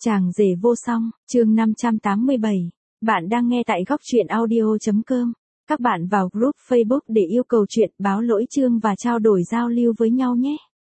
Chàng rể vô song, chương 587. Bạn đang nghe tại góc truyện audio.com. Các bạn vào group Facebook để yêu cầu chuyện, báo lỗi chương và trao đổi giao lưu với nhau nhé.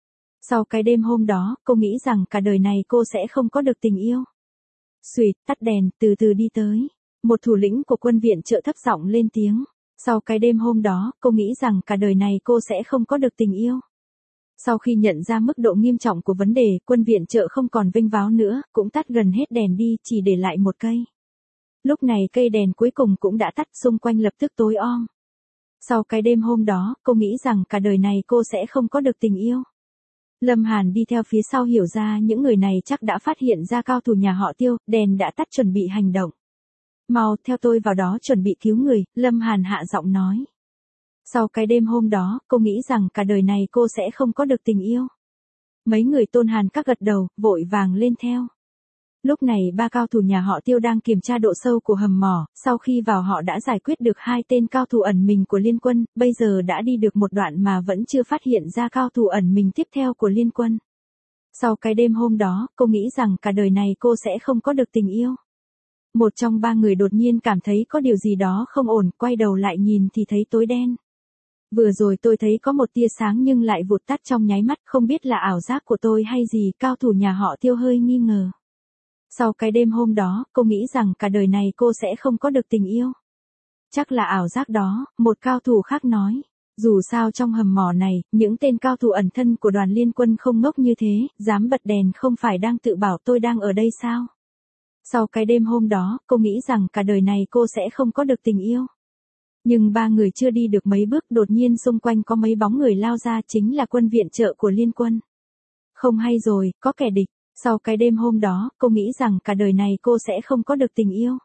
Sau cái đêm hôm đó, cô nghĩ rằng cả đời này cô sẽ không có được tình yêu. Xuỵt, tắt đèn, từ từ đi tới. Một thủ lĩnh của quân viện trợ thấp giọng lên tiếng. Sau cái đêm hôm đó, cô nghĩ rằng cả đời này cô sẽ không có được tình yêu. Sau khi nhận ra mức độ nghiêm trọng của vấn đề, quân viện trợ không còn vênh váo nữa, cũng tắt gần hết đèn đi, chỉ để lại một cây. Lúc này cây đèn cuối cùng cũng đã tắt, xung quanh lập tức tối om. Sau cái đêm hôm đó, cô nghĩ rằng cả đời này cô sẽ không có được tình yêu. Lâm Hàn đi theo phía sau hiểu ra những người này chắc đã phát hiện ra cao thủ nhà họ Tiêu, đèn đã tắt chuẩn bị hành động. Mau, theo tôi vào đó chuẩn bị cứu người, Lâm Hàn hạ giọng nói. Sau cái đêm hôm đó, cô nghĩ rằng cả đời này cô sẽ không có được tình yêu. Mấy người Tôn Hàn các gật đầu, vội vàng lên theo. Lúc này ba cao thủ nhà họ Tiêu đang kiểm tra độ sâu của hầm mỏ, sau khi vào họ đã giải quyết được 2 tên cao thủ ẩn mình của Liên Quân, bây giờ đã đi được một đoạn mà vẫn chưa phát hiện ra cao thủ ẩn mình tiếp theo của Liên Quân. Sau cái đêm hôm đó, cô nghĩ rằng cả đời này cô sẽ không có được tình yêu. Một trong 3 người đột nhiên cảm thấy có điều gì đó không ổn, quay đầu lại nhìn thì thấy tối đen. Vừa rồi tôi thấy có một tia sáng nhưng lại vụt tắt trong nháy mắt, không biết là ảo giác của tôi hay gì, cao thủ nhà họ Tiêu hơi nghi ngờ. Sau cái đêm hôm đó, cô nghĩ rằng cả đời này cô sẽ không có được tình yêu. Chắc là ảo giác đó, một cao thủ khác nói. Dù sao trong hầm mỏ này, những tên cao thủ ẩn thân của đoàn Liên Quân không ngốc như thế, dám bật đèn không phải đang tự bảo tôi đang ở đây sao? Sau cái đêm hôm đó, cô nghĩ rằng cả đời này cô sẽ không có được tình yêu. Nhưng 3 người chưa đi được mấy bước, đột nhiên xung quanh có mấy bóng người lao ra, chính là quân viện trợ của Liên Quân. Không hay rồi, có kẻ địch. Sau cái đêm hôm đó, cô nghĩ rằng cả đời này cô sẽ không có được tình yêu.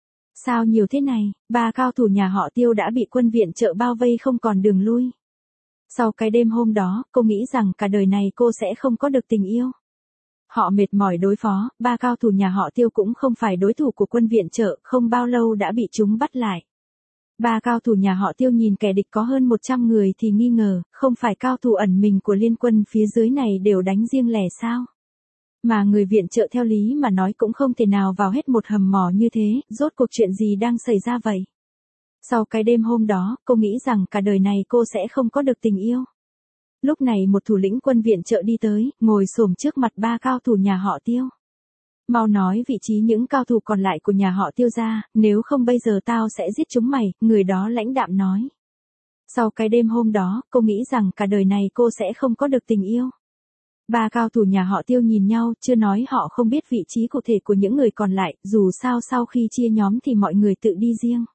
Sao nhiều thế này, 3 cao thủ nhà họ Tiêu đã bị quân viện trợ bao vây không còn đường lui. Sau cái đêm hôm đó, cô nghĩ rằng cả đời này cô sẽ không có được tình yêu. Họ mệt mỏi đối phó, 3 cao thủ nhà họ Tiêu cũng không phải đối thủ của quân viện trợ, không bao lâu đã bị chúng bắt lại. 3 cao thủ nhà họ Tiêu nhìn kẻ địch có hơn 100 người thì nghi ngờ, không phải cao thủ ẩn mình của Liên Quân phía dưới này đều đánh riêng lẻ sao? Mà người viện trợ theo lý mà nói cũng không thể nào vào hết một hầm mỏ như thế, rốt cuộc chuyện gì đang xảy ra vậy? Sau cái đêm hôm đó, cô nghĩ rằng cả đời này cô sẽ không có được tình yêu. Lúc này một thủ lĩnh quân viện trợ đi tới, ngồi xổm trước mặt 3 cao thủ nhà họ Tiêu. Mau nói vị trí những cao thủ còn lại của nhà họ Tiêu ra, nếu không bây giờ tao sẽ giết chúng mày, người đó lãnh đạm nói. Sau cái đêm hôm đó, cô nghĩ rằng cả đời này cô sẽ không có được tình yêu. 3 cao thủ nhà họ Tiêu nhìn nhau, chưa nói họ không biết vị trí cụ thể của những người còn lại, dù sao sau khi chia nhóm thì mọi người tự đi riêng.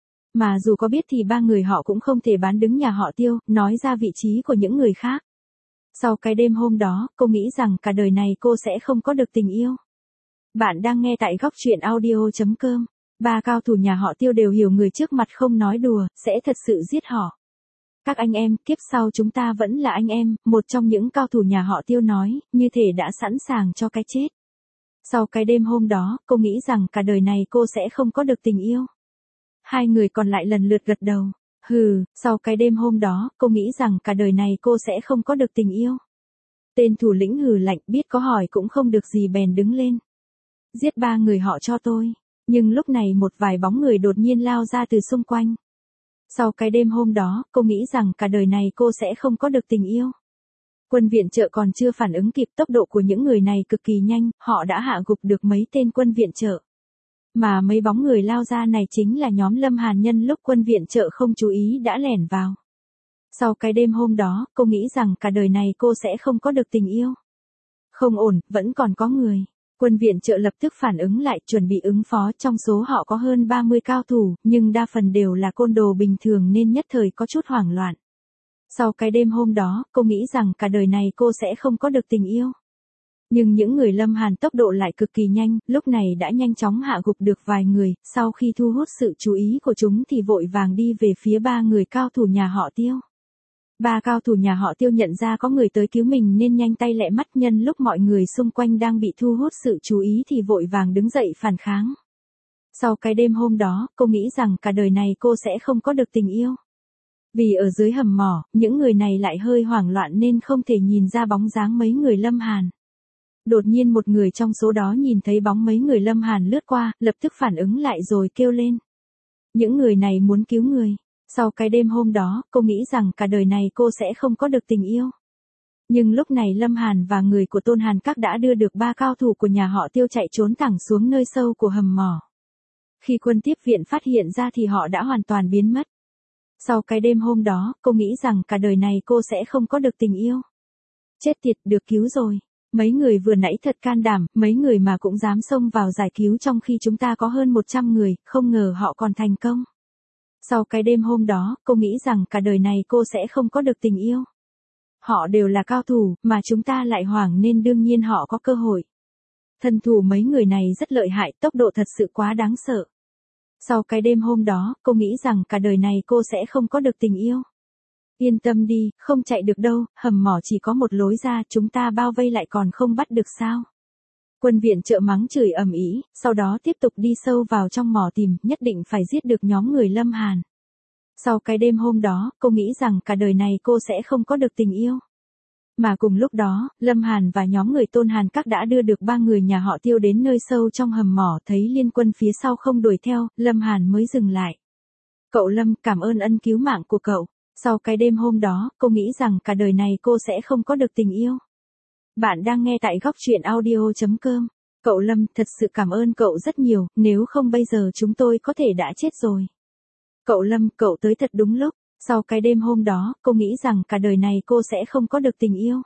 Mà dù có biết thì 3 người họ cũng không thể bán đứng nhà họ Tiêu, nói ra vị trí của những người khác. Sau cái đêm hôm đó, cô nghĩ rằng cả đời này cô sẽ không có được tình yêu. Bạn đang nghe tại góc truyện audio.com. 3 cao thủ nhà họ Tiêu đều hiểu người trước mặt không nói đùa, sẽ thật sự giết họ. Các anh em, kiếp sau chúng ta vẫn là anh em, một trong những cao thủ nhà họ Tiêu nói, như thể đã sẵn sàng cho cái chết. Sau cái đêm hôm đó, cô nghĩ rằng cả đời này cô sẽ không có được tình yêu. 2 người còn lại lần lượt gật đầu. Sau cái đêm hôm đó, cô nghĩ rằng cả đời này cô sẽ không có được tình yêu. Tên thủ lĩnh hừ lạnh, biết có hỏi cũng không được gì bèn đứng lên. Giết 3 người họ cho tôi. Nhưng lúc này một vài bóng người đột nhiên lao ra từ xung quanh. Sau cái đêm hôm đó, cô nghĩ rằng cả đời này cô sẽ không có được tình yêu. Quân viện trợ còn chưa phản ứng kịp, tốc độ của những người này cực kỳ nhanh, họ đã hạ gục được mấy tên quân viện trợ. Mà mấy bóng người lao ra này chính là nhóm Lâm Hàn nhân lúc quân viện trợ không chú ý đã lẻn vào. Sau cái đêm hôm đó, cô nghĩ rằng cả đời này cô sẽ không có được tình yêu. Không ổn, vẫn còn có người. Quân viện trợ lập tức phản ứng lại, chuẩn bị ứng phó, trong số họ có hơn 30 cao thủ, nhưng đa phần đều là côn đồ bình thường nên nhất thời có chút hoảng loạn. Sau cái đêm hôm đó, cô nghĩ rằng cả đời này cô sẽ không có được tình yêu. Nhưng những người Lâm Hàn tốc độ lại cực kỳ nhanh, lúc này đã nhanh chóng hạ gục được vài người, sau khi thu hút sự chú ý của chúng thì vội vàng đi về phía 3 người cao thủ nhà họ Tiêu. 3 cao thủ nhà họ Tiêu nhận ra có người tới cứu mình nên nhanh tay lẹ mắt, nhân lúc mọi người xung quanh đang bị thu hút sự chú ý thì vội vàng đứng dậy phản kháng. Sau cái đêm hôm đó, cô nghĩ rằng cả đời này cô sẽ không có được tình yêu. Vì ở dưới hầm mỏ, những người này lại hơi hoảng loạn nên không thể nhìn ra bóng dáng mấy người Lâm Hàn. Đột nhiên một người trong số đó nhìn thấy bóng mấy người Lâm Hàn lướt qua, lập tức phản ứng lại rồi kêu lên. Những người này muốn cứu người. Sau cái đêm hôm đó, cô nghĩ rằng cả đời này cô sẽ không có được tình yêu. Nhưng lúc này Lâm Hàn và người của Tôn Hàn Các đã đưa được 3 cao thủ của nhà họ Tiêu chạy trốn thẳng xuống nơi sâu của hầm mỏ. Khi quân tiếp viện phát hiện ra thì họ đã hoàn toàn biến mất. Sau cái đêm hôm đó, cô nghĩ rằng cả đời này cô sẽ không có được tình yêu. Chết tiệt, được cứu rồi. Mấy người vừa nãy thật can đảm, mấy người mà cũng dám xông vào giải cứu trong khi chúng ta có hơn 100 người, không ngờ họ còn thành công. Sau cái đêm hôm đó, cô nghĩ rằng cả đời này cô sẽ không có được tình yêu. Họ đều là cao thủ, mà chúng ta lại hoảng nên đương nhiên họ có cơ hội. Thân thủ mấy người này rất lợi hại, tốc độ thật sự quá đáng sợ. Sau cái đêm hôm đó, cô nghĩ rằng cả đời này cô sẽ không có được tình yêu. Yên tâm đi, không chạy được đâu, hầm mỏ chỉ có một lối ra, chúng ta bao vây lại còn không bắt được sao. Quân viện trợ mắng chửi ầm ĩ, sau đó tiếp tục đi sâu vào trong mỏ tìm, nhất định phải giết được nhóm người Lâm Hàn. Sau cái đêm hôm đó, cô nghĩ rằng cả đời này cô sẽ không có được tình yêu. Mà cùng lúc đó, Lâm Hàn và nhóm người Tôn Hàn Các đã đưa được 3 người nhà họ Tiêu đến nơi sâu trong hầm mỏ, thấy liên quân phía sau không đuổi theo, Lâm Hàn mới dừng lại. Cậu Lâm, cảm ơn ân cứu mạng của cậu. Sau cái đêm hôm đó, cô nghĩ rằng cả đời này cô sẽ không có được tình yêu. Bạn đang nghe tại góc truyện audio.com. Cậu Lâm, thật sự cảm ơn cậu rất nhiều, nếu không bây giờ chúng tôi có thể đã chết rồi. Cậu Lâm, cậu tới thật đúng lúc. Sau cái đêm hôm đó, cô nghĩ rằng cả đời này cô sẽ không có được tình yêu.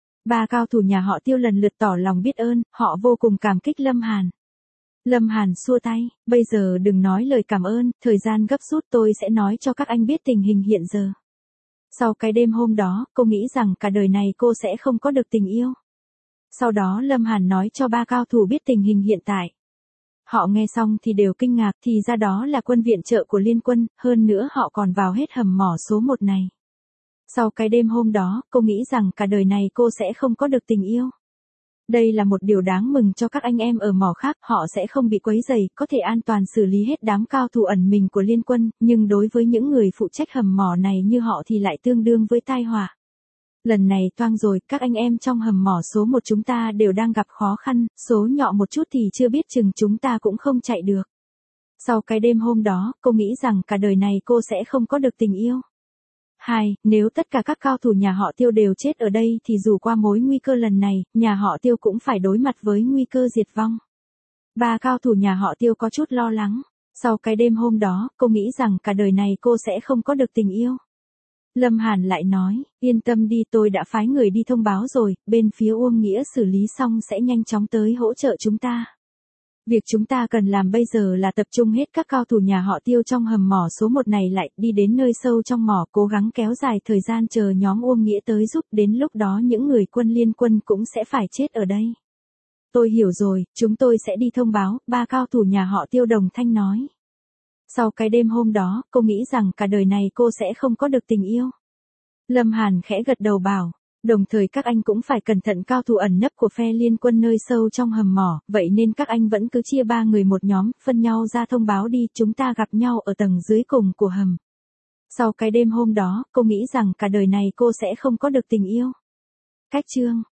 3 cao thủ nhà họ Tiêu lần lượt tỏ lòng biết ơn, họ vô cùng cảm kích Lâm Hàn. Lâm Hàn xua tay, bây giờ đừng nói lời cảm ơn, thời gian gấp rút tôi sẽ nói cho các anh biết tình hình hiện giờ. Sau cái đêm hôm đó, cô nghĩ rằng cả đời này cô sẽ không có được tình yêu. Sau đó Lâm Hàn nói cho 3 cao thủ biết tình hình hiện tại. Họ nghe xong thì đều kinh ngạc, thì ra đó là quân viện trợ của liên quân, hơn nữa họ còn vào hết hầm mỏ số 1 này. Sau cái đêm hôm đó, cô nghĩ rằng cả đời này cô sẽ không có được tình yêu. Đây là một điều đáng mừng cho các anh em ở mỏ khác, họ sẽ không bị quấy rầy, có thể an toàn xử lý hết đám cao thủ ẩn mình của liên quân, nhưng đối với những người phụ trách hầm mỏ này như họ thì lại tương đương với tai họa. Lần này toang rồi, các anh em trong hầm mỏ số 1 chúng ta đều đang gặp khó khăn, số nhỏ một chút thì chưa biết chừng chúng ta cũng không chạy được. Sau cái đêm hôm đó, cô nghĩ rằng cả đời này cô sẽ không có được tình yêu. 2. Nếu tất cả các cao thủ nhà họ Tiêu đều chết ở đây thì dù qua mối nguy cơ lần này, nhà họ Tiêu cũng phải đối mặt với nguy cơ diệt vong. 3 cao thủ nhà họ Tiêu có chút lo lắng. Sau cái đêm hôm đó, cô nghĩ rằng cả đời này cô sẽ không có được tình yêu. Lâm Hàn lại nói, yên tâm đi, tôi đã phái người đi thông báo rồi, bên phía Uông Nghĩa xử lý xong sẽ nhanh chóng tới hỗ trợ chúng ta. Việc chúng ta cần làm bây giờ là tập trung hết các cao thủ nhà họ Tiêu trong hầm mỏ số 1 này lại, đi đến nơi sâu trong mỏ, cố gắng kéo dài thời gian chờ nhóm Uông Nghĩa tới giúp, đến lúc đó những người quân liên quân cũng sẽ phải chết ở đây. Tôi hiểu rồi, chúng tôi sẽ đi thông báo, 3 cao thủ nhà họ Tiêu đồng thanh nói. Sau cái đêm hôm đó, cô nghĩ rằng cả đời này cô sẽ không có được tình yêu. Lâm Hàn khẽ gật đầu bảo, đồng thời các anh cũng phải cẩn thận cao thủ ẩn nấp của phe liên quân nơi sâu trong hầm mỏ, vậy nên các anh vẫn cứ chia 3 người một nhóm, phân nhau ra thông báo đi, chúng ta gặp nhau ở tầng dưới cùng của hầm. Sau cái đêm hôm đó, cô nghĩ rằng cả đời này cô sẽ không có được tình yêu. Cách chương